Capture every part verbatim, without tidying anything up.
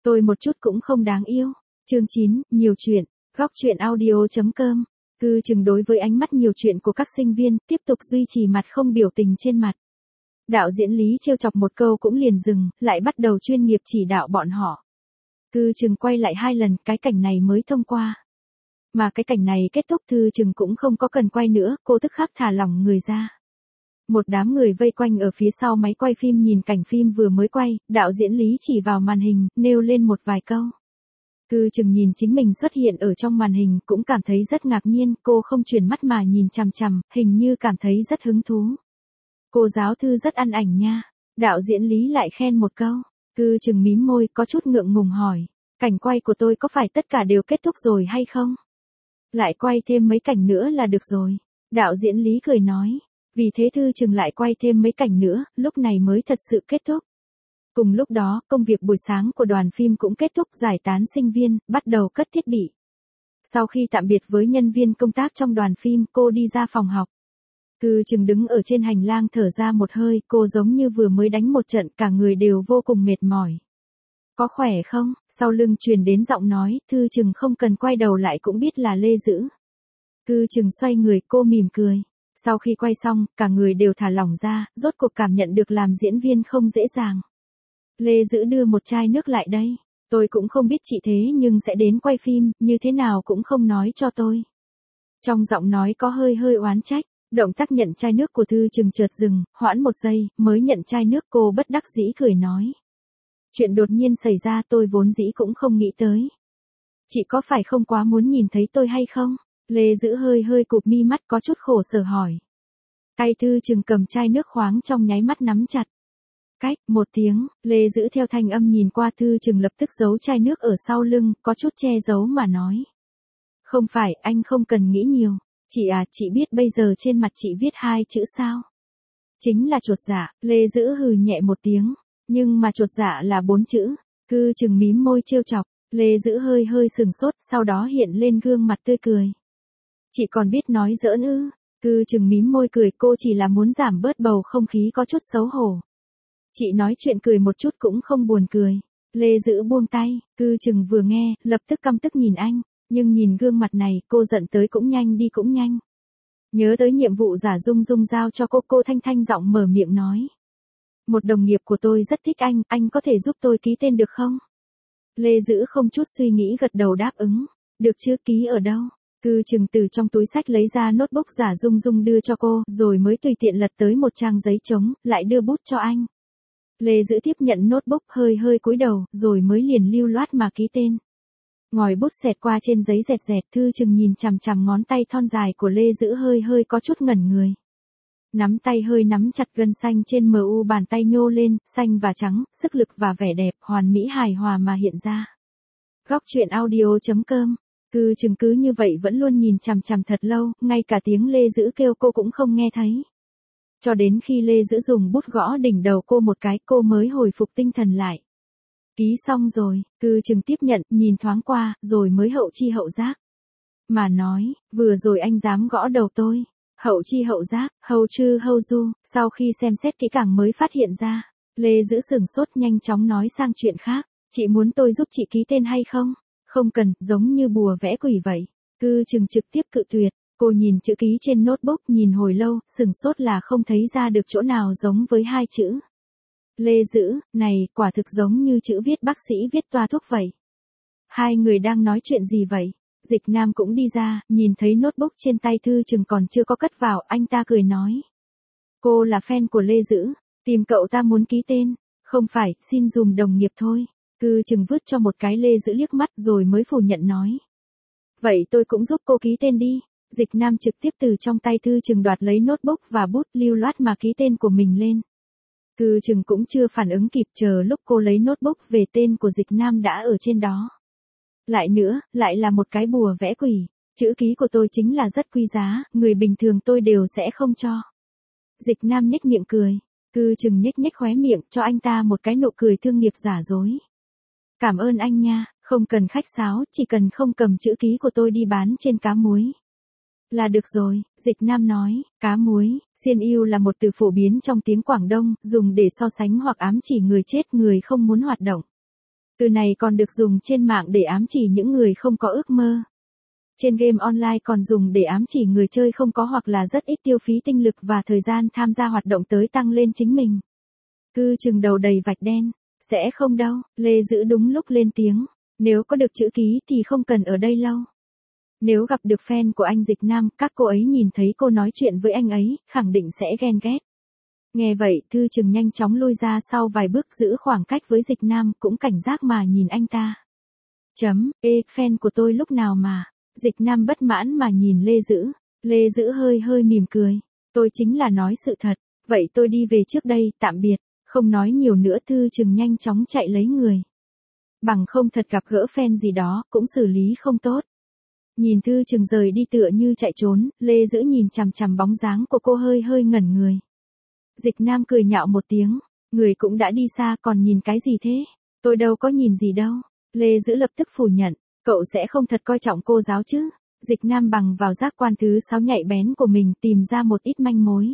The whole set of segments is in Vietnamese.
Tôi một chút cũng không đáng yêu. Chương chín, nhiều chuyện. Góc truyện audio.com. Cư chừng đối với ánh mắt nhiều chuyện của các sinh viên, tiếp tục duy trì mặt không biểu tình trên mặt. Đạo diễn Lý trêu chọc một câu cũng liền dừng, lại bắt đầu chuyên nghiệp chỉ đạo bọn họ. Cư chừng quay lại hai lần, cái cảnh này mới thông qua. Mà cái cảnh này kết thúc Thư chừng cũng không có cần quay nữa, cô tức khắc thả lỏng người ra. Một đám người vây quanh ở phía sau máy quay phim nhìn cảnh phim vừa mới quay, đạo diễn Lý chỉ vào màn hình, nêu lên một vài câu. Cư chừng nhìn chính mình xuất hiện ở trong màn hình cũng cảm thấy rất ngạc nhiên, cô không chuyển mắt mà nhìn chằm chằm, hình như cảm thấy rất hứng thú. Cô giáo Thư rất ăn ảnh nha. Đạo diễn Lý lại khen một câu. Cư chừng mím môi có chút ngượng ngùng hỏi. Cảnh quay của tôi có phải tất cả đều kết thúc rồi hay không? Lại quay thêm mấy cảnh nữa là được rồi. Đạo diễn Lý cười nói. Vì thế Thư chừng lại quay thêm mấy cảnh nữa, lúc này mới thật sự kết thúc. Cùng lúc đó, công việc buổi sáng của đoàn phim cũng kết thúc, giải tán sinh viên, bắt đầu cất thiết bị. Sau khi tạm biệt với nhân viên công tác trong đoàn phim, cô đi ra phòng học. Cư chừng đứng ở trên hành lang thở ra một hơi, cô giống như vừa mới đánh một trận, cả người đều vô cùng mệt mỏi. Có khỏe không? Sau lưng truyền đến giọng nói, Thư chừng không cần quay đầu lại cũng biết là Lê Dữ. Cư chừng xoay người, cô mỉm cười. Sau khi quay xong, cả người đều thả lỏng ra, rốt cuộc cảm nhận được làm diễn viên không dễ dàng. Lê Dữ đưa một chai nước lại đây. Tôi cũng không biết chị thế nhưng sẽ đến quay phim, như thế nào cũng không nói cho tôi. Trong giọng nói có hơi hơi oán trách. Động tác nhận chai nước của Thư chừng chợt dừng, hoãn một giây, mới nhận chai nước, cô bất đắc dĩ cười nói. Chuyện đột nhiên xảy ra tôi vốn dĩ cũng không nghĩ tới. Chị có phải không quá muốn nhìn thấy tôi hay không? Lê Dữ hơi hơi cụp mi mắt có chút khổ sở hỏi. Tay Thư chừng cầm chai nước khoáng trong nháy mắt nắm chặt. Cách, một tiếng, Lê Dữ theo thanh âm nhìn qua Thư chừng lập tức giấu chai nước ở sau lưng, có chút che giấu mà nói. Không phải, anh không cần nghĩ nhiều. Chị à, chị biết bây giờ trên mặt chị viết hai chữ sao? Chính là chột dạ. Lê Dữ hừ nhẹ một tiếng. Nhưng mà chột dạ là bốn chữ. Cư chừng mím môi trêu chọc. Lê Dữ hơi hơi sừng sốt, sau đó hiện lên gương mặt tươi cười. Chị còn biết nói giỡn ư? Cư chừng mím môi cười, cô chỉ là muốn giảm bớt bầu không khí có chút xấu hổ. Chị nói chuyện cười một chút cũng không buồn cười. Lê Dữ buông tay, Cư chừng vừa nghe, lập tức căm tức nhìn anh. Nhưng nhìn gương mặt này, cô giận tới cũng nhanh đi cũng nhanh. Nhớ tới nhiệm vụ giả Dung Dung giao cho cô, cô thanh thanh giọng mở miệng nói. Một đồng nghiệp của tôi rất thích anh, anh có thể giúp tôi ký tên được không? Lê Dữ không chút suy nghĩ gật đầu đáp ứng. Được chưa, ký ở đâu? Cư chừng từ trong túi sách lấy ra notebook giả Dung Dung đưa cho cô, rồi mới tùy tiện lật tới một trang giấy trống, lại đưa bút cho anh. Lê Dữ tiếp nhận notebook hơi hơi cúi đầu, rồi mới liền lưu loát mà ký tên. Ngòi bút xẹt qua trên giấy dẹt dẹt, Thư chừng nhìn chằm chằm ngón tay thon dài của Lê Dữ hơi hơi có chút ngẩn người. Nắm tay hơi nắm chặt gân xanh trên mờ u bàn tay nhô lên, xanh và trắng, sức lực và vẻ đẹp, hoàn mỹ hài hòa mà hiện ra. Góc truyện audio.com. Cư chừng cứ như vậy vẫn luôn nhìn chằm chằm thật lâu, ngay cả tiếng Lê Dữ kêu cô cũng không nghe thấy. Cho đến khi Lê Dữ dùng bút gõ đỉnh đầu cô một cái, cô mới hồi phục tinh thần lại. Ký xong rồi, Cư chừng tiếp nhận, nhìn thoáng qua, rồi mới hậu chi hậu giác. Mà nói, vừa rồi anh dám gõ đầu tôi. Hậu chi hậu giác, hầu chư hầu du, sau khi xem xét kỹ càng mới phát hiện ra. Lê Dữ sừng sốt nhanh chóng nói sang chuyện khác. Chị muốn tôi giúp chị ký tên hay không? Không cần, giống như bùa vẽ quỷ vậy. Cư chừng trực tiếp cự tuyệt. Cô nhìn chữ ký trên notebook nhìn hồi lâu, sừng sốt là không thấy ra được chỗ nào giống với hai chữ. Lê Dữ, này, quả thực giống như chữ viết bác sĩ viết toa thuốc vậy. Hai người đang nói chuyện gì vậy? Dịch Nam cũng đi ra, nhìn thấy notebook trên tay Thư chừng còn chưa có cất vào, anh ta cười nói. Cô là fan của Lê Dữ, tìm cậu ta muốn ký tên. Không phải, xin dùm đồng nghiệp thôi. Cư chừng vứt cho một cái Lê Dữ liếc mắt rồi mới phủ nhận nói. Vậy tôi cũng giúp cô ký tên đi. Dịch Nam trực tiếp từ trong tay Thư chừng đoạt lấy notebook và bút lưu loát mà ký tên của mình lên. Cư chừng cũng chưa phản ứng kịp, chờ lúc cô lấy notebook về, tên của Dịch Nam đã ở trên đó. Lại nữa, lại là một cái bùa vẽ quỷ. Chữ ký của tôi chính là rất quý giá, người bình thường tôi đều sẽ không cho. Dịch Nam nhếch miệng cười. Cư chừng nhếch nhếch khóe miệng, cho anh ta một cái nụ cười thương nghiệp giả dối. Cảm ơn anh nha, không cần khách sáo, chỉ cần không cầm chữ ký của tôi đi bán trên cá muối. Là được rồi, Dịch Nam nói. Cá muối, xiên yêu là một từ phổ biến trong tiếng Quảng Đông, dùng để so sánh hoặc ám chỉ người chết, người không muốn hoạt động. Từ này còn được dùng trên mạng để ám chỉ những người không có ước mơ. Trên game online còn dùng để ám chỉ người chơi không có hoặc là rất ít tiêu phí tinh lực và thời gian tham gia hoạt động tới tăng lên chính mình. Cứ chừng đầu đầy vạch đen, sẽ không đâu, Lê Dữ đúng lúc lên tiếng, nếu có được chữ ký thì không cần ở đây lâu. Nếu gặp được fan của anh Dịch Nam, các cô ấy nhìn thấy cô nói chuyện với anh ấy, khẳng định sẽ ghen ghét. Nghe vậy, Thư Chừng nhanh chóng lui ra sau vài bước giữ khoảng cách với Dịch Nam, cũng cảnh giác mà nhìn anh ta. Chấm, ê, fan của tôi lúc nào mà. Dịch Nam bất mãn mà nhìn Lê Dữ. Lê Dữ hơi hơi mỉm cười. Tôi chính là nói sự thật. Vậy tôi đi về trước đây, tạm biệt. Không nói nhiều nữa, Thư Chừng nhanh chóng chạy lấy người. Bằng không thật gặp gỡ fan gì đó, cũng xử lý không tốt. Nhìn Thư Chừng rời đi tựa như chạy trốn, Lê Dữ nhìn chằm chằm bóng dáng của cô hơi hơi ngẩn người. Dịch Nam cười nhạo một tiếng, người cũng đã đi xa còn nhìn cái gì thế? Tôi đâu có nhìn gì đâu. Lê Dữ lập tức phủ nhận, cậu sẽ không thật coi trọng cô giáo chứ? Dịch Nam bằng vào giác quan thứ sáu nhạy bén của mình tìm ra một ít manh mối.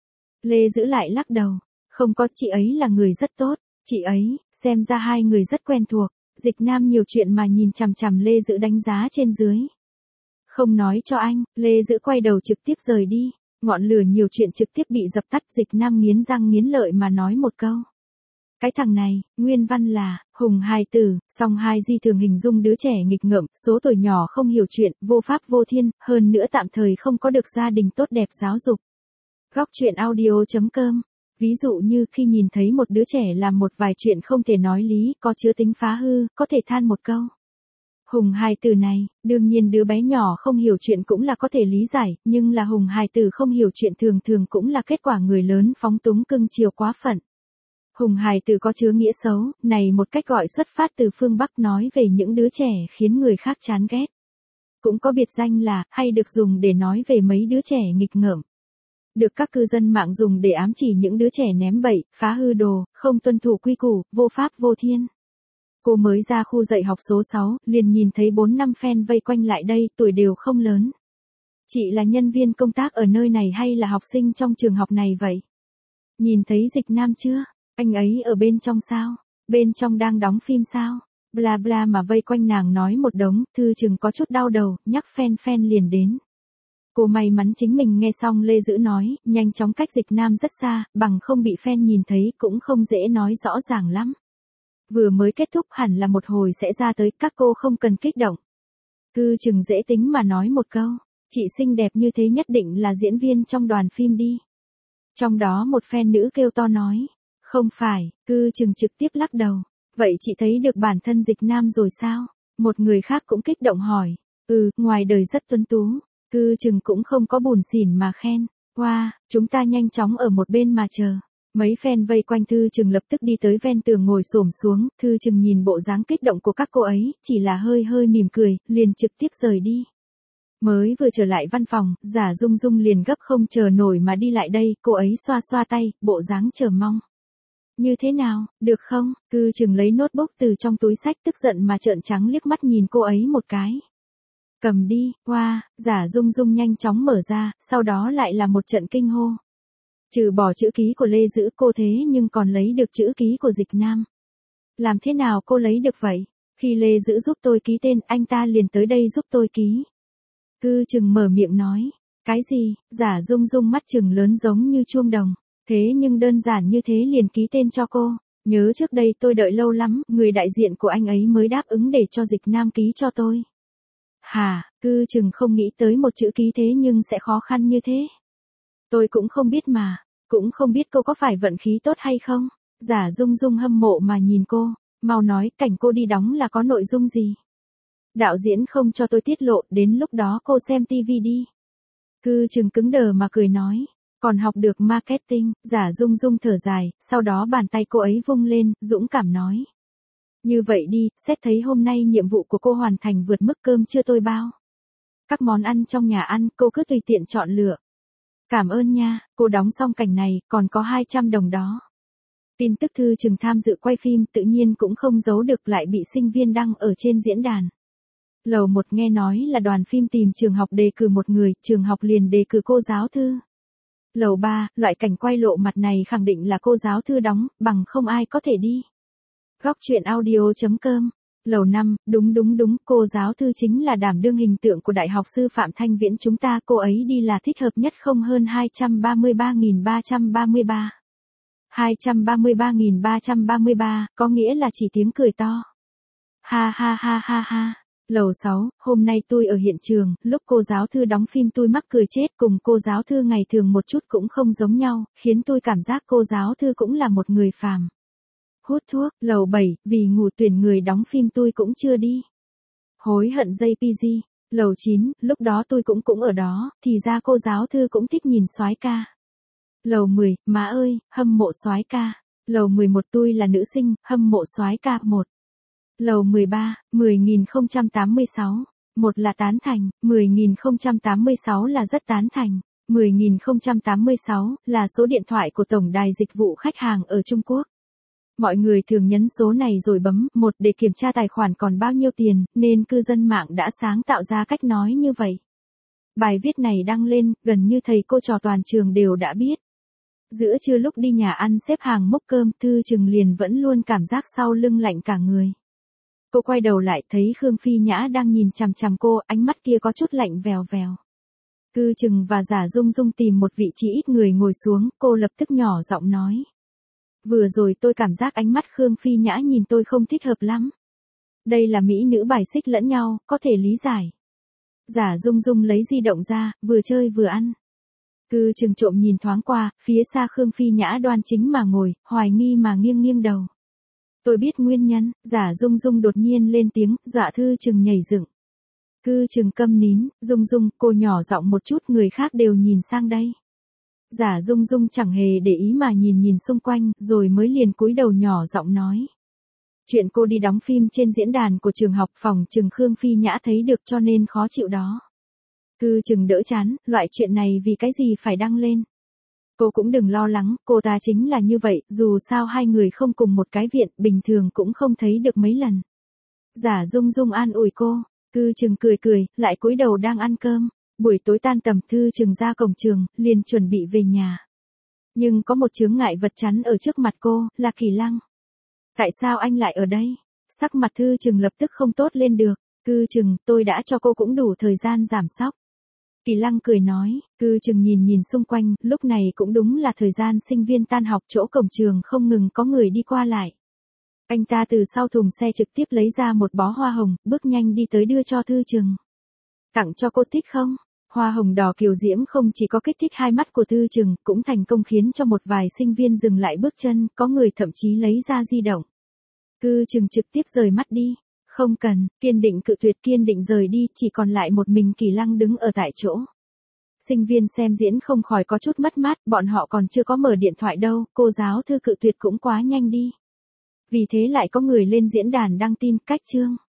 Lê Dữ lại lắc đầu, không có, chị ấy là người rất tốt, chị ấy, xem ra hai người rất quen thuộc. Dịch Nam nhiều chuyện mà nhìn chằm chằm Lê Dữ đánh giá trên dưới. Không nói cho anh, Lê Dữ quay đầu trực tiếp rời đi. Ngọn lửa nhiều chuyện trực tiếp bị dập tắt. Dịch Nam nghiến răng nghiến lợi mà nói một câu. Cái thằng này, nguyên văn là, hùng hài tử, song hai di thường hình dung đứa trẻ nghịch ngợm, số tuổi nhỏ không hiểu chuyện, vô pháp vô thiên, hơn nữa tạm thời không có được gia đình tốt đẹp giáo dục. Góc truyện audio chấm com. Ví dụ như khi nhìn thấy một đứa trẻ làm một vài chuyện không thể nói lý, có chứa tính phá hư, có thể than một câu. Hùng hài tử này, đương nhiên đứa bé nhỏ không hiểu chuyện cũng là có thể lý giải, nhưng là hùng hài tử không hiểu chuyện thường thường cũng là kết quả người lớn phóng túng cưng chiều quá phận. Hùng hài tử có chứa nghĩa xấu, này một cách gọi xuất phát từ phương Bắc nói về những đứa trẻ khiến người khác chán ghét. Cũng có biệt danh là, hay được dùng để nói về mấy đứa trẻ nghịch ngợm. Được các cư dân mạng dùng để ám chỉ những đứa trẻ ném bậy, phá hư đồ, không tuân thủ quy củ, vô pháp vô thiên. Cô mới ra khu dạy học số sáu, liền nhìn thấy bốn năm fan vây quanh lại đây, tuổi đều không lớn. Chị là nhân viên công tác ở nơi này hay là học sinh trong trường học này vậy? Nhìn thấy Dịch Nam chưa? Anh ấy ở bên trong sao? Bên trong đang đóng phim sao? Bla bla mà vây quanh nàng nói một đống, Thư Chừng có chút đau đầu, nhắc fan fan liền đến. Cô may mắn chính mình nghe xong Lê Dữ nói, nhanh chóng cách Dịch Nam rất xa, bằng không bị fan nhìn thấy cũng không dễ nói rõ ràng lắm. Vừa mới kết thúc hẳn là một hồi sẽ ra tới, các cô không cần kích động. Thư Chừng dễ tính mà nói một câu, chị xinh đẹp như thế nhất định là diễn viên trong đoàn phim đi. Trong đó một fan nữ kêu to nói, không phải, Thư Chừng trực tiếp lắc đầu, vậy chị thấy được bản thân Dịch Nam rồi sao? Một người khác cũng kích động hỏi, ừ, ngoài đời rất tuấn tú. Thư Chừng cũng không có buồn xỉn mà khen, wow, chúng ta nhanh chóng ở một bên mà chờ. Mấy fan vây quanh Thư Chừng lập tức đi tới ven tường ngồi xổm xuống, Thư Chừng nhìn bộ dáng kích động của các cô ấy, chỉ là hơi hơi mỉm cười, liền trực tiếp rời đi. Mới vừa trở lại văn phòng, Giả Dung Dung liền gấp không chờ nổi mà đi lại đây, cô ấy xoa xoa tay, bộ dáng chờ mong. Như thế nào, được không? Thư Chừng lấy notebook từ trong túi xách tức giận mà trợn trắng liếc mắt nhìn cô ấy một cái. Cầm đi, qua, wow, Giả Dung Dung nhanh chóng mở ra, sau đó lại là một trận kinh hô. Trừ bỏ chữ ký của Lê Dữ cô thế nhưng còn lấy được chữ ký của Dịch Nam. Làm thế nào cô lấy được vậy? Khi Lê Dữ giúp tôi ký tên, anh ta liền tới đây giúp tôi ký. Thư Chừng mở miệng nói, cái gì? Giả Dung Dung mắt trừng lớn giống như chuông đồng. Thế nhưng đơn giản như thế liền ký tên cho cô. Nhớ trước đây tôi đợi lâu lắm, người đại diện của anh ấy mới đáp ứng để cho Dịch Nam ký cho tôi. Hả, Thư Chừng không nghĩ tới một chữ ký thế nhưng sẽ khó khăn như thế. Tôi cũng không biết mà, cũng không biết cô có phải vận khí tốt hay không. Giả Dung Dung hâm mộ mà nhìn cô, mau nói cảnh cô đi đóng là có nội dung gì. Đạo diễn không cho tôi tiết lộ, đến lúc đó cô xem tivi đi. Thư Chừng cứng đờ mà cười nói, còn học được marketing. Giả Dung Dung thở dài, sau đó bàn tay cô ấy vung lên, dũng cảm nói. Như vậy đi, xét thấy hôm nay nhiệm vụ của cô hoàn thành vượt mức cơm trưa tôi bao. Các món ăn trong nhà ăn, cô cứ tùy tiện chọn lựa. Cảm ơn nha, cô đóng xong cảnh này, còn có hai trăm đồng đó. Tin tức Thư Chừng tham dự quay phim tự nhiên cũng không giấu được lại bị sinh viên đăng ở trên diễn đàn. Lầu một nghe nói là đoàn phim tìm trường học đề cử một người, trường học liền đề cử cô giáo Thư. Lầu ba, loại cảnh quay lộ mặt này khẳng định là cô giáo Thư đóng, bằng không ai có thể đi. Góc chuyện audio.com. Lầu năm, đúng đúng đúng, cô giáo thư chính là đảm đương hình tượng của Đại học Sư phạm Thanh Viễn chúng ta, cô ấy đi là thích hợp nhất không hơn hai trăm ba mươi ba nghìn ba trăm ba mươi ba. hai trăm ba mươi ba nghìn ba trăm ba mươi ba, có nghĩa là chỉ tiếng cười to. Ha ha ha ha ha. Lầu sáu, hôm nay tôi ở hiện trường, lúc cô giáo thư đóng phim tôi mắc cười chết, cùng cô giáo thư ngày thường một chút cũng không giống nhau, khiến tôi cảm giác cô giáo thư cũng là một người phàm. Hút thuốc. Lầu bảy, vì ngủ tuyển người đóng phim tôi cũng chưa đi. Hối hận gi pê giê. Lầu chín, lúc đó tôi cũng cũng ở đó, thì ra cô giáo thư cũng thích nhìn soái ca. Lầu mười, má ơi, hâm mộ soái ca. Lầu mười một, tôi là nữ sinh, hâm mộ soái ca một. Lầu mười ba, mười nghìn không trăm tám mươi sáu. Một là tán thành, mười nghìn không trăm tám mươi sáu là rất tán thành. mười nghìn không trăm tám mươi sáu là số điện thoại của tổng đài dịch vụ khách hàng ở Trung Quốc. Mọi người thường nhấn số này rồi bấm một để kiểm tra tài khoản còn bao nhiêu tiền, nên cư dân mạng đã sáng tạo ra cách nói như vậy. Bài viết này đăng lên, gần như thầy cô trò toàn trường đều đã biết. Giữa trưa lúc đi nhà ăn xếp hàng múc cơm, Thư Trừng liền vẫn luôn cảm giác sau lưng lạnh cả người. Cô quay đầu lại thấy Khương Phi Nhã đang nhìn chằm chằm cô, ánh mắt kia có chút lạnh vèo vèo. Thư Trừng và Giả Dung Dung tìm một vị trí ít người ngồi xuống, cô lập tức nhỏ giọng nói. Vừa rồi tôi cảm giác ánh mắt Khương Phi Nhã nhìn tôi không thích hợp lắm. Đây là mỹ nữ bài xích lẫn nhau, có thể lý giải. Giả Dung Dung lấy di động ra, vừa chơi vừa ăn. Thư Trừng trộm nhìn thoáng qua, phía xa Khương Phi Nhã đoan chính mà ngồi, hoài nghi mà nghiêng nghiêng đầu. Tôi biết nguyên nhân. Giả Dung Dung đột nhiên lên tiếng, dọa Thư Trừng nhảy dựng. Thư Trừng câm nín, Dung Dung, cô nhỏ giọng một chút, người khác đều nhìn sang đây. Giả Dung Dung chẳng hề để ý mà nhìn nhìn xung quanh, rồi mới liền cúi đầu nhỏ giọng nói. Chuyện cô đi đóng phim trên diễn đàn của trường học, phòng Trừng Khương Phi Nhã thấy được cho nên khó chịu đó. Thư Trừng đỡ chán, loại chuyện này vì cái gì phải đăng lên. Cô cũng đừng lo lắng, cô ta chính là như vậy, dù sao hai người không cùng một cái viện, bình thường cũng không thấy được mấy lần. Giả Dung Dung an ủi cô, Thư Trừng cười cười, lại cúi đầu đang ăn cơm. Buổi tối tan tầm, Thư Trừng ra cổng trường, liền chuẩn bị về nhà. Nhưng có một chướng ngại vật chắn ở trước mặt cô, là Kỳ Lăng. Tại sao anh lại ở đây? Sắc mặt Thư Trừng lập tức không tốt lên được. Thư Trừng, tôi đã cho cô cũng đủ thời gian giảm sóc. Kỳ Lăng cười nói. Thư Trừng nhìn nhìn xung quanh, lúc này cũng đúng là thời gian sinh viên tan học, chỗ cổng trường không ngừng có người đi qua lại. Anh ta từ sau thùng xe trực tiếp lấy ra một bó hoa hồng, bước nhanh đi tới đưa cho Thư Trừng. Tặng cho cô thích không? Hoa hồng đỏ kiều diễm không chỉ có kích thích hai mắt của Thư Trừng, cũng thành công khiến cho một vài sinh viên dừng lại bước chân, có người thậm chí lấy ra di động. Thư Trừng trực tiếp rời mắt đi. Không cần, kiên định cự tuyệt, kiên định rời đi, chỉ còn lại một mình Kỳ Lăng đứng ở tại chỗ. Sinh viên xem diễn không khỏi có chút mất mát, bọn họ còn chưa có mở điện thoại đâu, cô giáo thư cự tuyệt cũng quá nhanh đi. Vì thế lại có người lên diễn đàn đăng tin, cách chương.